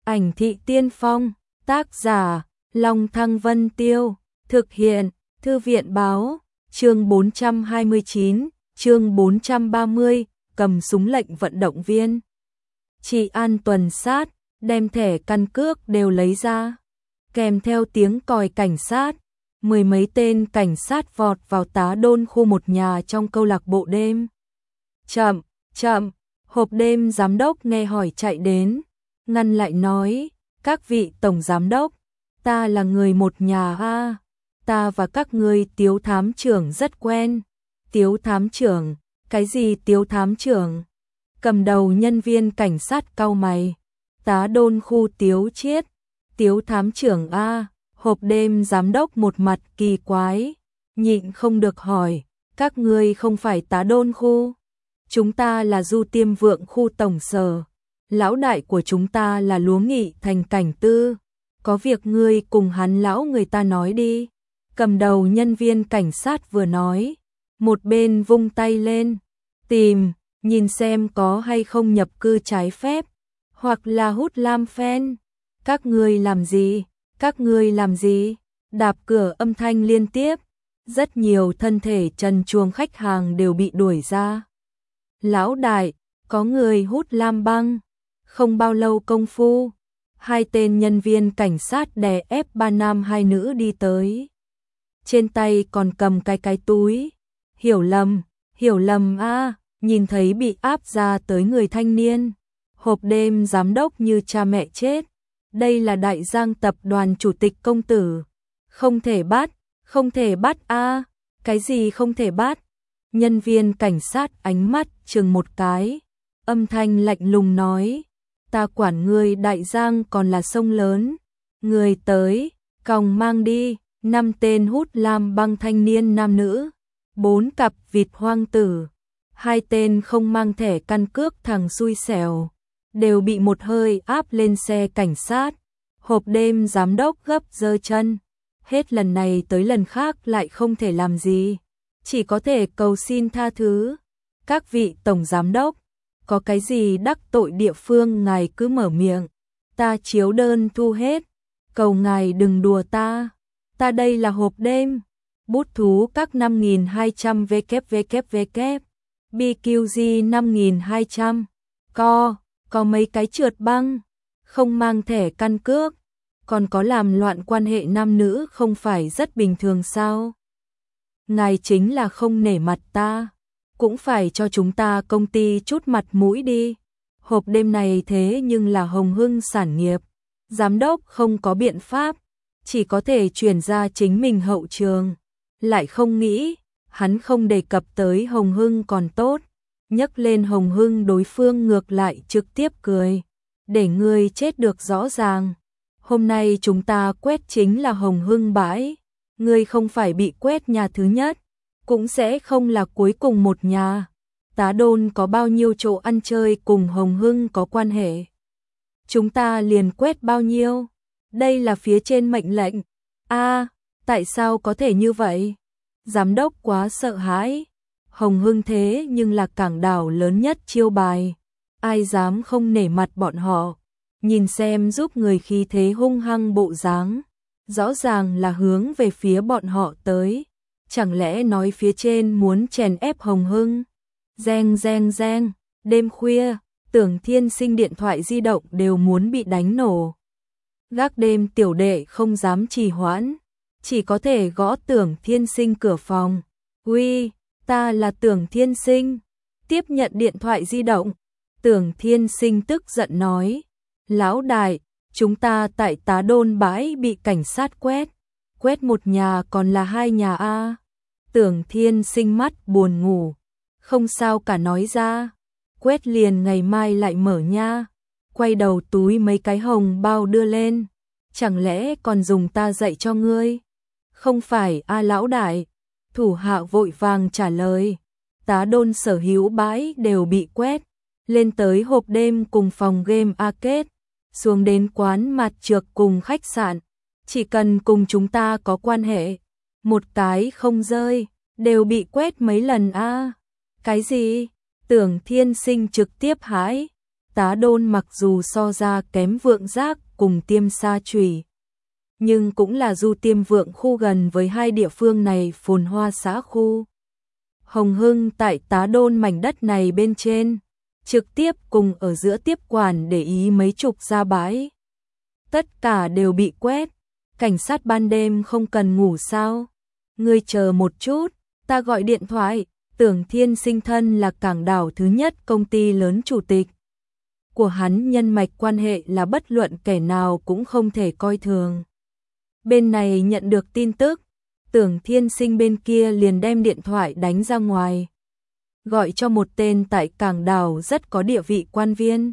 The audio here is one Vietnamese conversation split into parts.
Ảnh thị tiên phong, tác giả, Long Thăng Vân Tiêu, thực hiện, Thư viện báo, chương 429, chương 430, cầm súng lệnh vận động viên. Trị an tuần sát, đem thẻ căn cước đều lấy ra, kèm theo tiếng còi cảnh sát, mười mấy tên cảnh sát vọt vào tá đôn khu một nhà trong câu lạc bộ đêm. Chậm, chậm, hộp đêm giám đốc nghe hỏi chạy đến, ngăn lại nói, các vị tổng giám đốc, ta là người một nhà a, ta và các ngươi Tiếu thám trưởng rất quen. Tiếu thám trưởng, cái gì Tiếu thám trưởng? Cầm đầu nhân viên cảnh sát cau mày, tá đôn khu Tiếu Chiết, Tiếu thám trưởng a. Hộp đêm giám đốc một mặt kỳ quái, nhịn không được hỏi, các ngươi không phải tá đôn khu? Chúng ta là Du Tiêm Vượng khu tổng sở, lão đại của chúng ta là Lúa Nghị thành cảnh tư, có việc ngươi cùng hắn lão người ta nói đi. Cầm đầu nhân viên cảnh sát vừa nói, một bên vung tay lên, tìm, nhìn xem có hay không nhập cư trái phép, hoặc là hút lam phen. Các ngươi làm gì? Các ngươi làm gì? Đạp cửa âm thanh liên tiếp, rất nhiều thân thể trần truồng khách hàng đều bị đuổi ra. Lão đại, có người hút lam băng. Không bao lâu công phu, hai tên nhân viên cảnh sát đè ép ba nam hai nữ đi tới. Trên tay còn cầm cái túi. Hiểu lầm a, nhìn thấy bị áp ra tới người thanh niên. Hộp đêm giám đốc như cha mẹ chết. Đây là Đại Giang tập đoàn chủ tịch công tử. Không thể bắt a, cái gì không thể bắt? Nhân viên cảnh sát ánh mắt chừng một cái, âm thanh lạnh lùng nói, ta quản ngươi Đại Giang còn là sông lớn. Người tới, còng mang đi, 5 tên hút lam băng thanh niên nam nữ, 4 cặp vịt hoang tử, 2 tên không mang thẻ căn cước thằng xui xẻo, đều bị một hơi áp lên xe cảnh sát. Hộp đêm giám đốc gấp giơ chân, hết lần này tới lần khác lại không thể làm gì, chỉ có thể cầu xin tha thứ. Các vị tổng giám đốc, có cái gì đắc tội địa phương ngài cứ mở miệng, ta chiếu đơn thu hết, cầu ngài đừng đùa ta đây là hộp đêm, bút thú các 5200 WWW, BQG 5200, có mấy cái trượt băng, không mang thẻ căn cước, còn có làm loạn quan hệ nam nữ không phải rất bình thường sao? Ngài chính là không nể mặt ta, cũng phải cho chúng ta công ty chút mặt mũi đi. Hộp đêm này thế nhưng là Hồng Hưng sản nghiệp, giám đốc không có biện pháp, chỉ có thể chuyển ra chính mình hậu trường. Lại không nghĩ, hắn không đề cập tới Hồng Hưng còn tốt, nhắc lên Hồng Hưng đối phương ngược lại trực tiếp cười, để ngươi chết được rõ ràng. Hôm nay chúng ta quét chính là Hồng Hưng bãi, ngươi không phải bị quét nhà thứ nhất, cũng sẽ không là cuối cùng một nhà. Tá đôn có bao nhiêu chỗ ăn chơi cùng Hồng Hưng có quan hệ, chúng ta liền quét bao nhiêu. Đây là phía trên mệnh lệnh. A, tại sao có thể như vậy? Giám đốc quá sợ hãi. Hồng Hưng thế nhưng là cảng đảo lớn nhất chiêu bài, ai dám không nể mặt bọn họ. Nhìn xem giúp người khí thế hung hăng bộ dáng, rõ ràng là hướng về phía bọn họ tới. Chẳng lẽ nói phía trên muốn chèn ép Hồng Hưng? Reng, đêm khuya, Tưởng Thiên Sinh điện thoại di động đều muốn bị đánh nổ. Gác đêm tiểu đệ không dám trì hoãn, chỉ có thể gõ Tưởng Thiên Sinh cửa phòng. Uy, ta là Tưởng Thiên Sinh. Tiếp nhận điện thoại di động, Tưởng Thiên Sinh tức giận nói, lão đại, chúng ta tại tá đôn bãi bị cảnh sát quét một nhà còn là 2 nhà a. Tưởng Thiên Sinh mắt buồn ngủ, không sao cả nói ra, quét liền ngày mai lại mở nha. Quay đầu túi mấy cái hồng bao đưa lên, chẳng lẽ còn dùng ta dạy cho ngươi? Không phải a lão đại. Thủ hạ vội vàng trả lời, tá đôn sở hữu bãi đều bị quét, lên tới hộp đêm cùng phòng game arcade, xuống đến quán mặt trược cùng khách sạn, chỉ cần cùng chúng ta có quan hệ, một cái không rơi, đều bị quét mấy lần a. Cái gì? Tưởng Thiên Sinh trực tiếp hãi, Tá Đôn mặc dù so ra kém Vượng Giác cùng Tiêm Sa Chủy, nhưng cũng là Du Tiêm Vượng khu gần với hai địa phương này phồn hoa xã khu. Hồng Hưng tại Tá Đôn mảnh đất này bên trên, trực tiếp cùng ở giữa tiếp quản để ý mấy chục gia bãi. Tất cả đều bị quét, cảnh sát ban đêm không cần ngủ sao? Ngươi chờ một chút, ta gọi điện thoại. Tưởng Thiên Sinh thân là cảng đảo thứ nhất công ty lớn, chủ tịch của hắn nhân mạch quan hệ là bất luận kẻ nào cũng không thể coi thường. Bên này nhận được tin tức, Tưởng Thiên Sinh bên kia liền đem điện thoại đánh ra ngoài, gọi cho một tên tại cảng đảo rất có địa vị quan viên.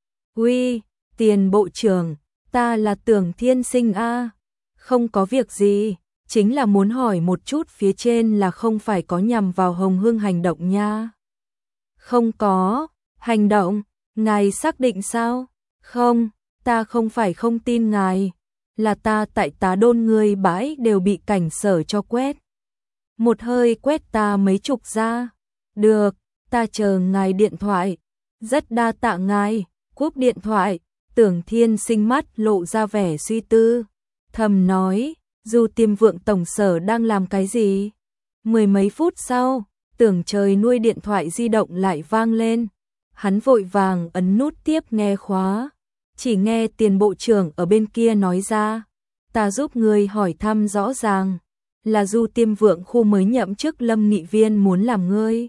Uy, Tiền bộ trưởng, ta là Tưởng Thiên Sinh a. Không có việc gì, chính là muốn hỏi một chút phía trên là không phải có nhằm vào Hồng Hưng hành động nha. Không có, hành động, ngài xác định sao? Không, ta không phải không tin ngài, là ta tại Tá Đôn người bãi đều bị cảnh sở cho quét. Một hơi quét ta mấy chục ra. Được, ta chờ ngài điện thoại. Rất đa tạ ngài. Cúp điện thoại, Tưởng Thiên Sinh mắt lộ ra vẻ suy tư, thầm nói, Du Tiêm Vượng tổng sở đang làm cái gì? Mười mấy phút sau, Tưởng Trời Nuôi điện thoại di động lại vang lên. Hắn vội vàng ấn nút tiếp nghe khóa, chỉ nghe Tiền bộ trưởng ở bên kia nói ra, ta giúp ngươi hỏi thăm rõ ràng, là Du Tiêm Vượng khu mới nhậm chức Lâm nghị viên muốn làm ngươi.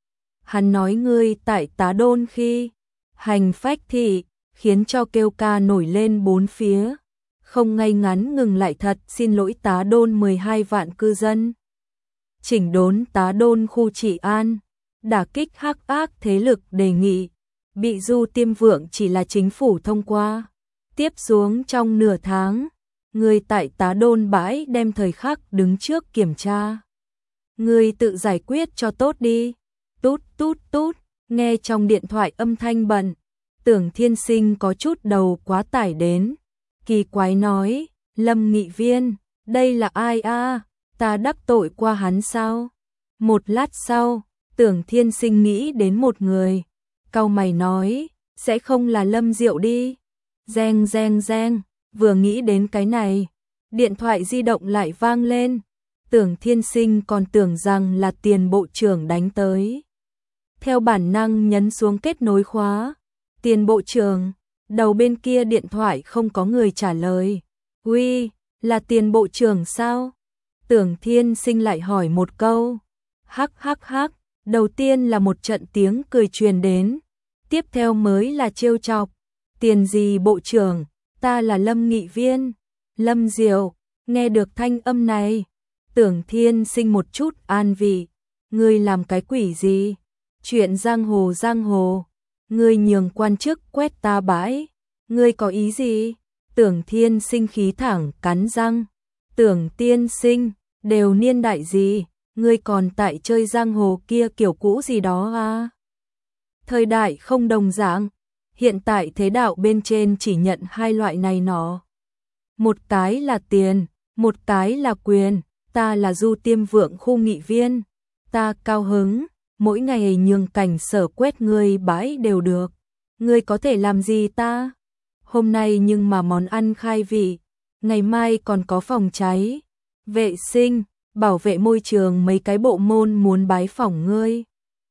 Hắn nói ngươi tại Tá Đôn khi hành phách thị, khiến cho kêu ca nổi lên bốn phía. Không ngay ngắn ngừng lại, thật xin lỗi Tá Đôn 12 vạn cư dân. Chỉnh đốn Tá Đôn khu trị an, đả kích hắc ác thế lực đề nghị, bị Du Tiêm Vượng chỉ là chính phủ thông qua. Tiếp xuống trong nửa tháng, người tại Tá Đôn bãi đem thời khắc đứng trước kiểm tra. Người tự giải quyết cho tốt đi. Tút tút tút, nghe trong điện thoại âm thanh bận, Tưởng Thiên Sinh có chút đầu quá tải đến. Kỳ quái nói, Lâm nghị viên, đây là ai a? Ta đắc tội qua hắn sao? Một lát sau, Tưởng Thiên Sinh nghĩ đến một người, cau mày nói, sẽ không là Lâm Diệu đi. Reng reng reng, vừa nghĩ đến cái này, điện thoại di động lại vang lên. Tưởng Thiên Sinh còn tưởng rằng là Tiền bộ trưởng đánh tới, theo bản năng nhấn xuống kết nối khóa. Tiền bộ trưởng, đầu bên kia điện thoại không có người trả lời. Uy, là Tiền bộ trưởng sao? Tưởng Thiên Sinh lại hỏi một câu. Hắc hắc hắc, đầu tiên là một trận tiếng cười truyền đến, tiếp theo mới là trêu chọc. Tiền gì bộ trưởng, ta là Lâm nghị viên, Lâm Diệu. Nghe được thanh âm này, Tưởng Thiên Sinh một chút an vị. Ngươi làm cái quỷ gì? Chuyện giang hồ, ngươi nhường quan chức quét ta bãi, ngươi có ý gì? Tưởng Thiên Sinh khí thẳng cắn răng. Tưởng tiên sinh, đều niên đại gì, ngươi còn tại chơi giang hồ kia kiểu cũ gì đó à? Thời đại không đồng dạng, hiện tại thế đạo bên trên chỉ nhận hai loại này nọ. Một cái là tiền, một cái là quyền, ta là Du Tiêm Vượng khu nghị viên, ta cao hứng, mỗi ngày nhường cảnh sở quét ngươi bãi đều được. Ngươi có thể làm gì ta? Hôm nay nhưng mà món ăn khai vị, ngày mai còn có phòng cháy, vệ sinh, bảo vệ môi trường mấy cái bộ môn muốn bái phỏng ngươi.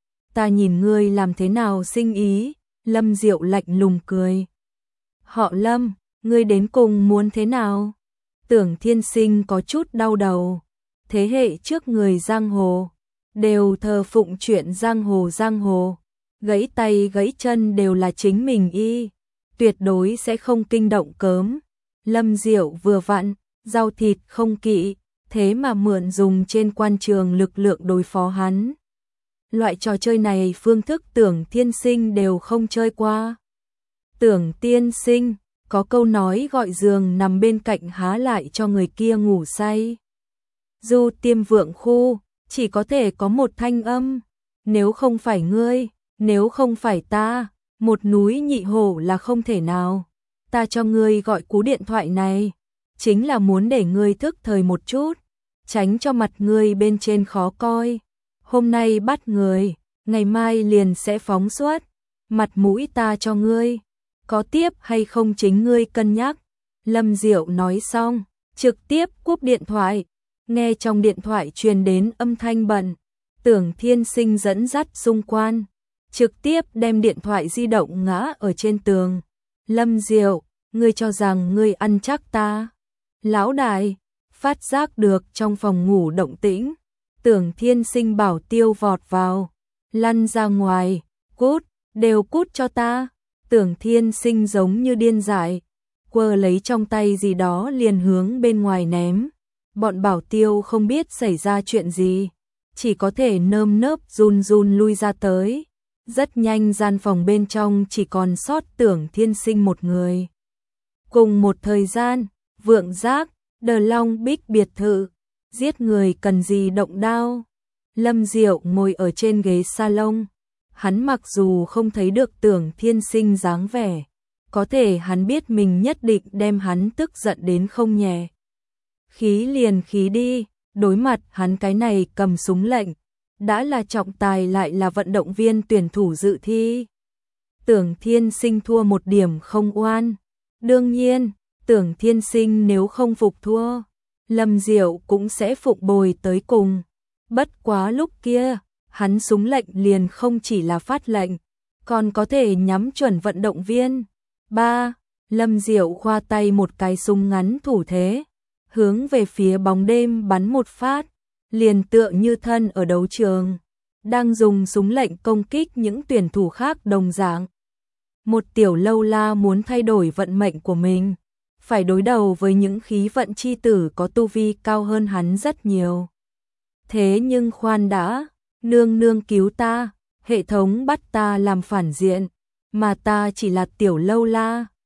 Ta nhìn ngươi làm thế nào sinh ý? Lâm Diệu lạnh lùng cười. Họ Lâm, ngươi đến cùng muốn thế nào? Tưởng Thiên Sinh có chút đau đầu. Thế hệ trước người giang hồ đều thờ phụng chuyện giang hồ, gãy tay gãy chân đều là chính mình y, tuyệt đối sẽ không kinh động cớm. Lâm Diệu vừa vặn, rau thịt không kỵ, thế mà mượn dùng trên quan trường lực lượng đối phó hắn. Loại trò chơi này phương thức Tưởng Thiên Sinh đều không chơi qua. Tưởng tiên sinh, có câu nói gọi giường nằm bên cạnh há lại cho người kia ngủ say. Du Tiêm Vượng khu, chỉ có thể có một thanh âm. Nếu không phải ngươi, nếu không phải ta, một núi nhị hổ là không thể nào. Ta cho ngươi gọi cú điện thoại này, chính là muốn để ngươi thức thời một chút, tránh cho mặt ngươi bên trên khó coi. Hôm nay bắt người, ngày mai liền sẽ phóng xuất. mặt mũi ta cho ngươi, có tiếp hay không chính ngươi cân nhắc. Lâm Diệu nói xong, trực tiếp cúp điện thoại, nghe trong điện thoại truyền đến âm thanh bận. Tưởng Thiên Sinh dẫn dắt xung quanh, trực tiếp đem điện thoại di động ngã ở trên tường. Lâm Diệu, ngươi cho rằng ngươi ăn chắc ta? Lão đại, phát giác được trong phòng ngủ động tĩnh, Tưởng Thiên Sinh bảo Tiêu vọt vào, lăn ra ngoài, cút, đều cút cho ta. Tưởng Thiên Sinh giống như điên dại, quơ lấy trong tay gì đó liền hướng bên ngoài ném. Bọn bảo Tiêu không biết xảy ra chuyện gì, chỉ có thể nơm nớp run run lui ra tới. Rất nhanh gian phòng bên trong chỉ còn sót Tưởng Thiên Sinh một người. Cùng một thời gian, Vượng Giác, Đờ Long Bích biệt thự, giết người cần gì động đao. Lâm Diệu ngồi ở trên ghế salon, hắn mặc dù không thấy được Tưởng Thiên Sinh dáng vẻ, có thể hắn biết mình nhất định đem hắn tức giận đến không nhẹ. Khí liền khí đi, đối mặt hắn cái này cầm súng lệnh, đã là trọng tài lại là vận động viên tuyển thủ dự thi. Tưởng Thiên Sinh thua một điểm không oan. Đương nhiên, Tưởng Thiên Sinh nếu không phục thua, Lâm Diệu cũng sẽ phục bồi tới cùng. Bất quá lúc kia, hắn súng lệnh liền không chỉ là phát lệnh, còn có thể nhắm chuẩn vận động viên. 3. Lâm Diệu khoa tay một cái súng ngắn thủ thế, hướng về phía bóng đêm bắn một phát, liền tựa như thân ở đấu trường, đang dùng súng lệnh công kích những tuyển thủ khác đồng dạng. Một tiểu lâu la muốn thay đổi vận mệnh của mình, phải đối đầu với những khí vận chi tử có tu vi cao hơn hắn rất nhiều. Thế nhưng khoan đã, nương nương cứu ta, hệ thống bắt ta làm phản diện, mà ta chỉ là tiểu lâu la,